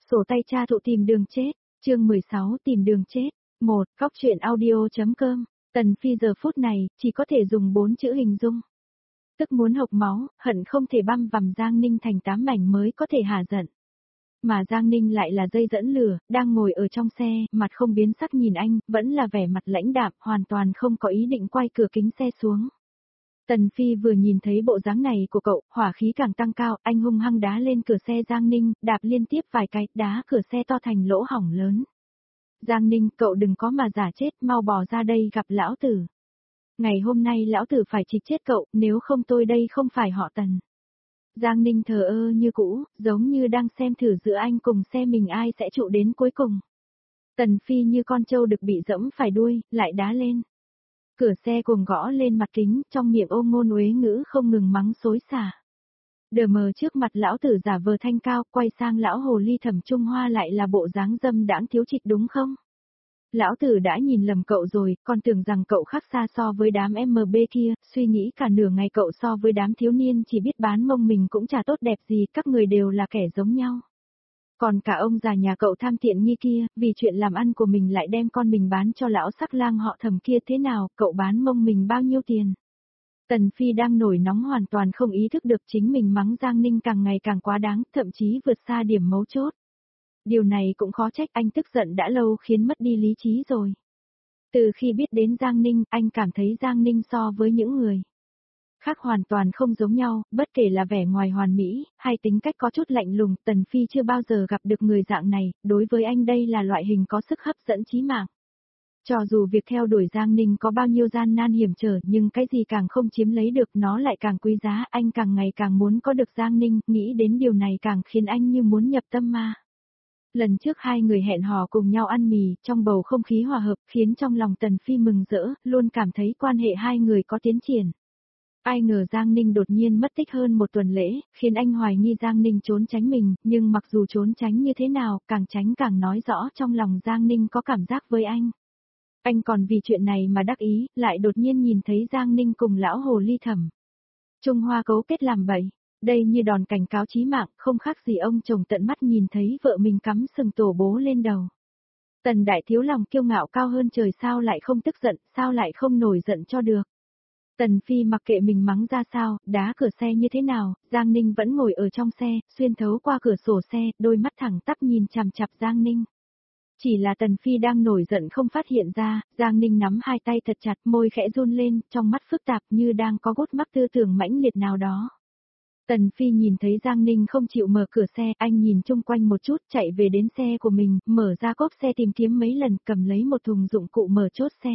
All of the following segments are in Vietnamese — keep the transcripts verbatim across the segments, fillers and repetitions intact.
Sổ tay cha thụ tìm đường chết, chương mười sáu tìm đường chết. một. Góc truyện audio.com. Tần Phi giờ phút này, chỉ có thể dùng bốn chữ hình dung. Tức muốn hộc máu, hận không thể băm vằm Giang Ninh thành tám mảnh mới có thể hả giận. Mà Giang Ninh lại là dây dẫn lửa, đang ngồi ở trong xe, mặt không biến sắc nhìn anh, vẫn là vẻ mặt lãnh đạm, hoàn toàn không có ý định quay cửa kính xe xuống. Tần Phi vừa nhìn thấy bộ dáng này của cậu, hỏa khí càng tăng cao, anh hung hăng đá lên cửa xe Giang Ninh, đạp liên tiếp vài cái, đá cửa xe to thành lỗ hổng lớn. Giang Ninh, cậu đừng có mà giả chết, mau bỏ ra đây gặp lão tử. Ngày hôm nay lão tử phải trịch chết cậu, nếu không tôi đây không phải họ Tần. Giang Ninh thờ ơ như cũ, giống như đang xem thử giữa anh cùng xe mình ai sẽ trụ đến cuối cùng. Tần Phi như con trâu được bị dẫm phải đuôi, lại đá lên. Cửa xe cùng gõ lên mặt kính, trong miệng ôm ngôn uế ngữ không ngừng mắng xối xả. Đờ mờ trước mặt lão tử giả vờ thanh cao, quay sang lão hồ ly Thẩm Trung Hoa lại là bộ dáng dâm đãng thiếu trịch đúng không? Lão tử đã nhìn lầm cậu rồi, còn tưởng rằng cậu khác xa so với đám em bê kia, suy nghĩ cả nửa ngày cậu so với đám thiếu niên chỉ biết bán mông mình cũng chả tốt đẹp gì, các người đều là kẻ giống nhau. Còn cả ông già nhà cậu tham tiện nghi kia, vì chuyện làm ăn của mình lại đem con mình bán cho lão sắc lang họ Thẩm kia thế nào, cậu bán mông mình bao nhiêu tiền? Tần Phi đang nổi nóng hoàn toàn không ý thức được chính mình mắng Giang Ninh càng ngày càng quá đáng, thậm chí vượt xa điểm mấu chốt. Điều này cũng khó trách anh tức giận đã lâu khiến mất đi lý trí rồi. Từ khi biết đến Giang Ninh, anh cảm thấy Giang Ninh so với những người khác hoàn toàn không giống nhau, bất kể là vẻ ngoài hoàn mỹ, hay tính cách có chút lạnh lùng, Tần Phi chưa bao giờ gặp được người dạng này, đối với anh đây là loại hình có sức hấp dẫn chí mạng. Cho dù việc theo đuổi Giang Ninh có bao nhiêu gian nan hiểm trở nhưng cái gì càng không chiếm lấy được nó lại càng quý giá, anh càng ngày càng muốn có được Giang Ninh, nghĩ đến điều này càng khiến anh như muốn nhập tâm ma. Lần trước hai người hẹn hò cùng nhau ăn mì, trong bầu không khí hòa hợp khiến trong lòng Tần Phi mừng rỡ, luôn cảm thấy quan hệ hai người có tiến triển. Ai ngờ Giang Ninh đột nhiên mất tích hơn một tuần lễ, khiến anh hoài nghi Giang Ninh trốn tránh mình, nhưng mặc dù trốn tránh như thế nào, càng tránh càng nói rõ trong lòng Giang Ninh có cảm giác với anh. Anh còn vì chuyện này mà đắc ý, lại đột nhiên nhìn thấy Giang Ninh cùng lão hồ ly Thẩm Trung Hoa cấu kết làm bậy. Đây như đòn cảnh cáo chí mạng, không khác gì ông chồng tận mắt nhìn thấy vợ mình cắm sừng tổ bố lên đầu. Tần đại thiếu lòng kiêu ngạo cao hơn trời, sao lại không tức giận, sao lại không nổi giận cho được. Tần Phi mặc kệ mình mắng ra sao, đá cửa xe như thế nào, Giang Ninh vẫn ngồi ở trong xe, xuyên thấu qua cửa sổ xe, đôi mắt thẳng tắp nhìn chằm chằm Giang Ninh. Chỉ là Tần Phi đang nổi giận không phát hiện ra, Giang Ninh nắm hai tay thật chặt, môi khẽ run lên, trong mắt phức tạp như đang có gút mắc tư tưởng mãnh liệt nào đó. Tần Phi nhìn thấy Giang Ninh không chịu mở cửa xe, anh nhìn chung quanh một chút, chạy về đến xe của mình, mở ra cốp xe tìm kiếm mấy lần, cầm lấy một thùng dụng cụ mở chốt xe.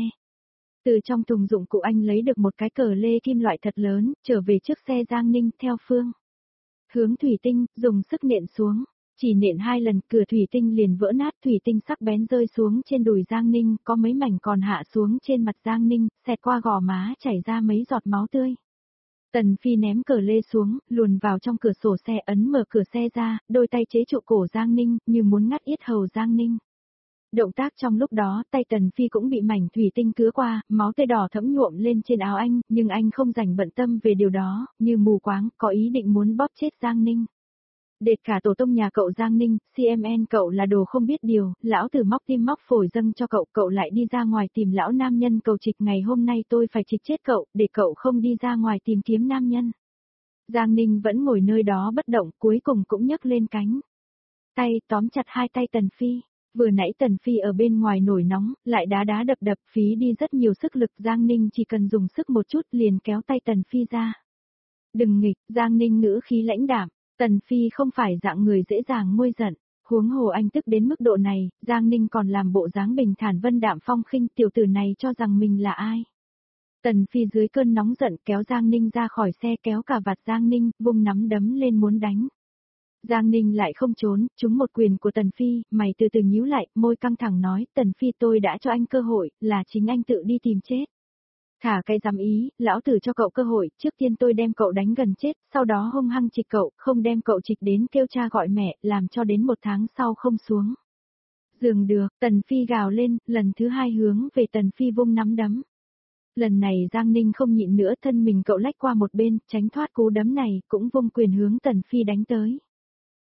Từ trong thùng dụng cụ anh lấy được một cái cờ lê kim loại thật lớn, trở về trước xe Giang Ninh, theo phương hướng thủy tinh, dùng sức nện xuống. Chỉ nện hai lần, cửa thủy tinh liền vỡ nát, thủy tinh sắc bén rơi xuống trên đùi Giang Ninh, có mấy mảnh còn hạ xuống trên mặt Giang Ninh, xẹt qua gò má chảy ra mấy giọt máu tươi. Tần Phi ném cờ lê xuống, luồn vào trong cửa sổ xe, ấn mở cửa xe ra, đôi tay chế trụ cổ Giang Ninh, như muốn ngắt yết hầu Giang Ninh. Động tác trong lúc đó, tay Tần Phi cũng bị mảnh thủy tinh cứa qua, máu tươi đỏ thẫm nhuộm lên trên áo anh, nhưng anh không dành bận tâm về điều đó, như mù quáng, có ý định muốn bóp chết Giang Ninh. Đệt cả tổ tông nhà cậu Giang Ninh, xê em en cậu là đồ không biết điều, lão tử móc tim móc phổi dâng cho cậu, cậu lại đi ra ngoài tìm lão nam nhân cầu trịch, ngày hôm nay tôi phải trịch chết cậu, để cậu không đi ra ngoài tìm kiếm nam nhân. Giang Ninh vẫn ngồi nơi đó bất động, cuối cùng cũng nhấc lên cánh tay, tóm chặt hai tay Tần Phi. Vừa nãy Tần Phi ở bên ngoài nổi nóng, lại đá đá đập đập, phí đi rất nhiều sức lực, Giang Ninh chỉ cần dùng sức một chút liền kéo tay Tần Phi ra. Đừng nghịch, Giang Ninh ngữ khí lãnh đạm. Tần Phi không phải dạng người dễ dàng nguôi giận, huống hồ anh tức đến mức độ này, Giang Ninh còn làm bộ dáng bình thản vân đạm phong khinh, tiểu tử này cho rằng mình là ai. Tần Phi dưới cơn nóng giận kéo Giang Ninh ra khỏi xe, kéo cả vạt Giang Ninh, vung nắm đấm lên muốn đánh. Giang Ninh lại không trốn, trúng một quyền của Tần Phi, mày từ từ nhíu lại, môi căng thẳng nói, Tần Phi tôi đã cho anh cơ hội, là chính anh tự đi tìm chết. Thả cái dám ý, lão tử cho cậu cơ hội, trước tiên tôi đem cậu đánh gần chết, sau đó hung hăng trịch cậu, không đem cậu trịch đến kêu cha gọi mẹ, làm cho đến một tháng sau không xuống giường được. Tần Phi gào lên, lần thứ hai hướng về Tần Phi vung nắm đấm. Lần này Giang Ninh không nhịn nữa, thân mình cậu lách qua một bên, tránh thoát cú đấm này, cũng vung quyền hướng Tần Phi đánh tới.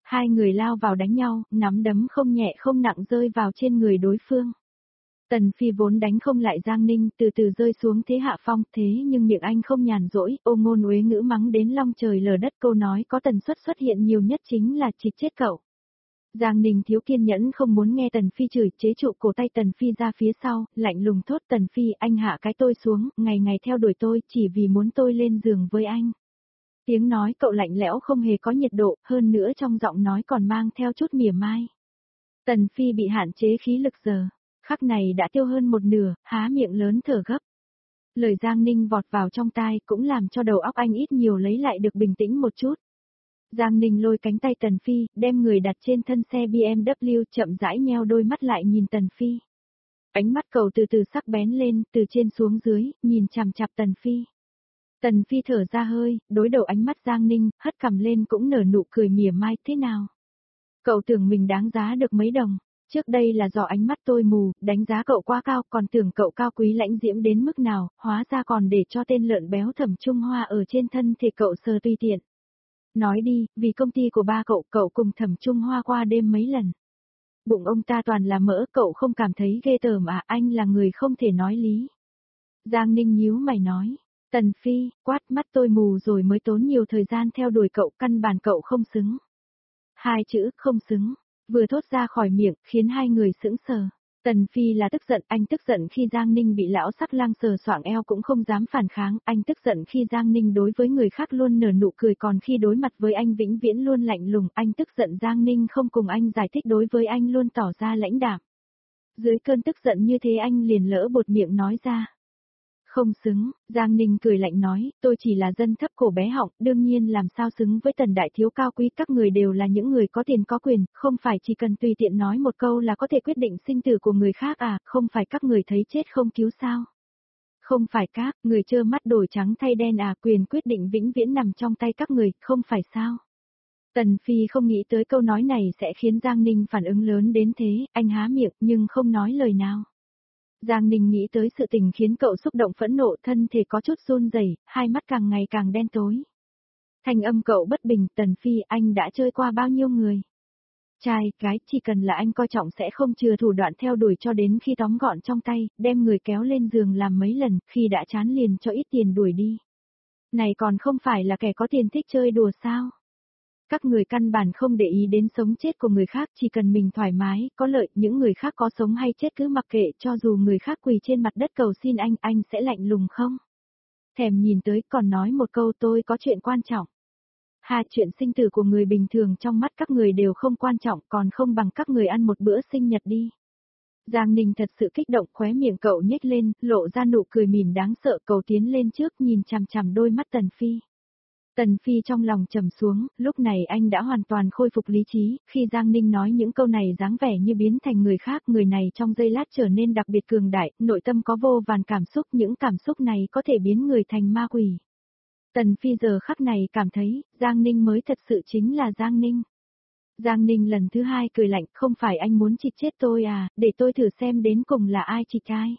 Hai người lao vào đánh nhau, nắm đấm không nhẹ không nặng rơi vào trên người đối phương. Tần Phi vốn đánh không lại Giang Ninh, từ từ rơi xuống thế hạ phong, thế nhưng miệng anh không nhàn rỗi, ô ngôn uế ngữ mắng đến long trời lở đất, câu nói có tần suất xuất hiện nhiều nhất chính là chịt chết cậu. Giang Ninh thiếu kiên nhẫn không muốn nghe Tần Phi chửi, chế trụ cổ tay Tần Phi ra phía sau, lạnh lùng thốt: Tần Phi, anh hạ cái tôi xuống, ngày ngày theo đuổi tôi, chỉ vì muốn tôi lên giường với anh. Tiếng nói cậu lạnh lẽo không hề có nhiệt độ, hơn nữa trong giọng nói còn mang theo chút mỉa mai. Tần Phi bị hạn chế khí lực giờ, khắc này đã tiêu hơn một nửa, há miệng lớn thở gấp. Lời Giang Ninh vọt vào trong tai cũng làm cho đầu óc anh ít nhiều lấy lại được bình tĩnh một chút. Giang Ninh lôi cánh tay Tần Phi, đem người đặt trên thân xe bê em vê chậm rãi nheo đôi mắt lại nhìn Tần Phi. Ánh mắt cậu từ từ sắc bén lên, từ trên xuống dưới, nhìn chằm chằm Tần Phi. Tần Phi thở ra hơi, đối đầu ánh mắt Giang Ninh, hất cằm lên cũng nở nụ cười mỉa mai, thế nào? Cậu tưởng mình đáng giá được mấy đồng, trước đây là do ánh mắt tôi mù, đánh giá cậu quá cao, còn tưởng cậu cao quý lãnh diễm đến mức nào, hóa ra còn để cho tên lợn béo Thẩm Trung Hoa ở trên thân thể cậu sờ tùy tiện. Nói đi, vì công ty của ba cậu, cậu cùng Thẩm Trung Hoa qua đêm mấy lần. Bụng ông ta toàn là mỡ, cậu không cảm thấy ghê tởm à, anh là người không thể nói lý. Giang Ninh nhíu mày nói, Tần Phi, quát, mắt tôi mù rồi mới tốn nhiều thời gian theo đuổi cậu, căn bản cậu không xứng. Hai chữ, không xứng, vừa thốt ra khỏi miệng, khiến hai người sững sờ. Tần Phi là tức giận, anh tức giận khi Giang Ninh bị lão sắc lang sờ soạng eo cũng không dám phản kháng, anh tức giận khi Giang Ninh đối với người khác luôn nở nụ cười, còn khi đối mặt với anh vĩnh viễn luôn lạnh lùng, anh tức giận Giang Ninh không cùng anh giải thích, đối với anh luôn tỏ ra lãnh đạm. Dưới cơn tức giận như thế anh liền lỡ bột miệng nói ra. Không xứng, Giang Ninh cười lạnh nói, tôi chỉ là dân thấp cổ bé họng, đương nhiên làm sao xứng với Tần đại thiếu cao quý, các người đều là những người có tiền có quyền, không phải chỉ cần tùy tiện nói một câu là có thể quyết định sinh tử của người khác à, không phải các người thấy chết không cứu sao. Không phải các, người trơ mắt đổi trắng thay đen à, quyền quyết định vĩnh viễn nằm trong tay các người, không phải sao. Tần Phi không nghĩ tới câu nói này sẽ khiến Giang Ninh phản ứng lớn đến thế, anh há miệng nhưng không nói lời nào. Giang Ninh nghĩ tới sự tình khiến cậu xúc động phẫn nộ, thân thể có chút run rẩy, hai mắt càng ngày càng đen tối. Thanh âm cậu bất bình, Tần Phi, anh đã chơi qua bao nhiêu người? Trai, gái, chỉ cần là anh coi trọng sẽ không chừa thủ đoạn theo đuổi cho đến khi tóm gọn trong tay, đem người kéo lên giường làm mấy lần, khi đã chán liền cho ít tiền đuổi đi. Này còn không phải là kẻ có tiền thích chơi đùa sao? Các người căn bản không để ý đến sống chết của người khác, chỉ cần mình thoải mái, có lợi, những người khác có sống hay chết cứ mặc kệ, cho dù người khác quỳ trên mặt đất cầu xin anh, anh sẽ lạnh lùng không? Thèm nhìn tới, còn nói một câu, tôi có chuyện quan trọng. Hai chuyện sinh tử của người bình thường trong mắt các người đều không quan trọng, còn không bằng các người ăn một bữa sinh nhật đi. Giang Ninh thật sự kích động, khóe miệng cậu nhếch lên, lộ ra nụ cười mỉm đáng sợ, cậu tiến lên trước nhìn chằm chằm đôi mắt Tần Phi. Tần Phi trong lòng trầm xuống, lúc này anh đã hoàn toàn khôi phục lý trí, khi Giang Ninh nói những câu này dáng vẻ như biến thành người khác, người này trong giây lát trở nên đặc biệt cường đại, nội tâm có vô vàn cảm xúc, những cảm xúc này có thể biến người thành ma quỷ. Tần Phi giờ khắc này cảm thấy, Giang Ninh mới thật sự chính là Giang Ninh. Giang Ninh lần thứ hai cười lạnh, không phải anh muốn chịt chết tôi à, để tôi thử xem đến cùng là ai chịt ai.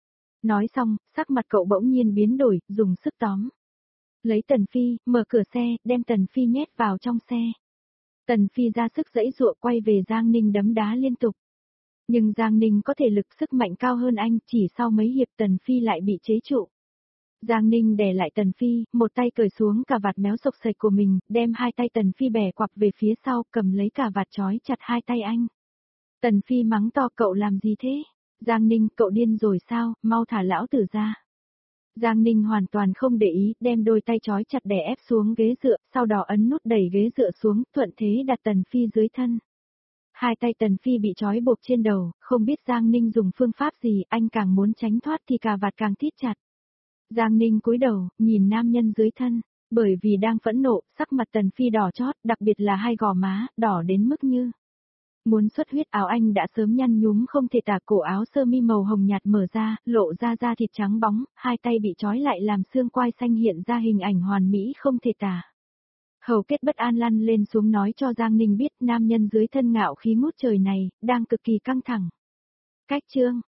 Nói xong, sắc mặt cậu bỗng nhiên biến đổi, dùng sức tóm. Lấy Tần Phi, mở cửa xe, đem Tần Phi nhét vào trong xe. Tần Phi ra sức giãy giụa quay về Giang Ninh đấm đá liên tục. Nhưng Giang Ninh có thể lực sức mạnh cao hơn anh, chỉ sau mấy hiệp Tần Phi lại bị chế trụ. Giang Ninh đè lại Tần Phi, một tay cởi xuống cà vạt méo sộc sạch của mình, đem hai tay Tần Phi bẻ quặp về phía sau, cầm lấy cà vạt trói chặt hai tay anh. Tần Phi mắng to, cậu làm gì thế? Giang Ninh, cậu điên rồi sao, mau thả lão tử ra. Giang Ninh hoàn toàn không để ý, đem đôi tay trói chặt đè ép xuống ghế dựa, sau đó ấn nút đẩy ghế dựa xuống, thuận thế đặt Tần Phi dưới thân. Hai tay Tần Phi bị trói buộc trên đầu, không biết Giang Ninh dùng phương pháp gì, anh càng muốn tránh thoát thì cà vạt càng thít chặt. Giang Ninh cúi đầu, nhìn nam nhân dưới thân, bởi vì đang phẫn nộ, sắc mặt Tần Phi đỏ chót, đặc biệt là hai gò má, đỏ đến mức như muốn xuất huyết. Áo anh đã sớm nhăn nhúm không thể tả, cổ áo sơ mi màu hồng nhạt mở ra, lộ ra da thịt trắng bóng, hai tay bị trói lại làm xương quai xanh hiện ra hình ảnh hoàn mỹ không thể tả. Hầu Kết bất an lăn lên xuống nói cho Giang Ninh biết nam nhân dưới thân ngạo khí ngút trời này, đang cực kỳ căng thẳng. Cách chương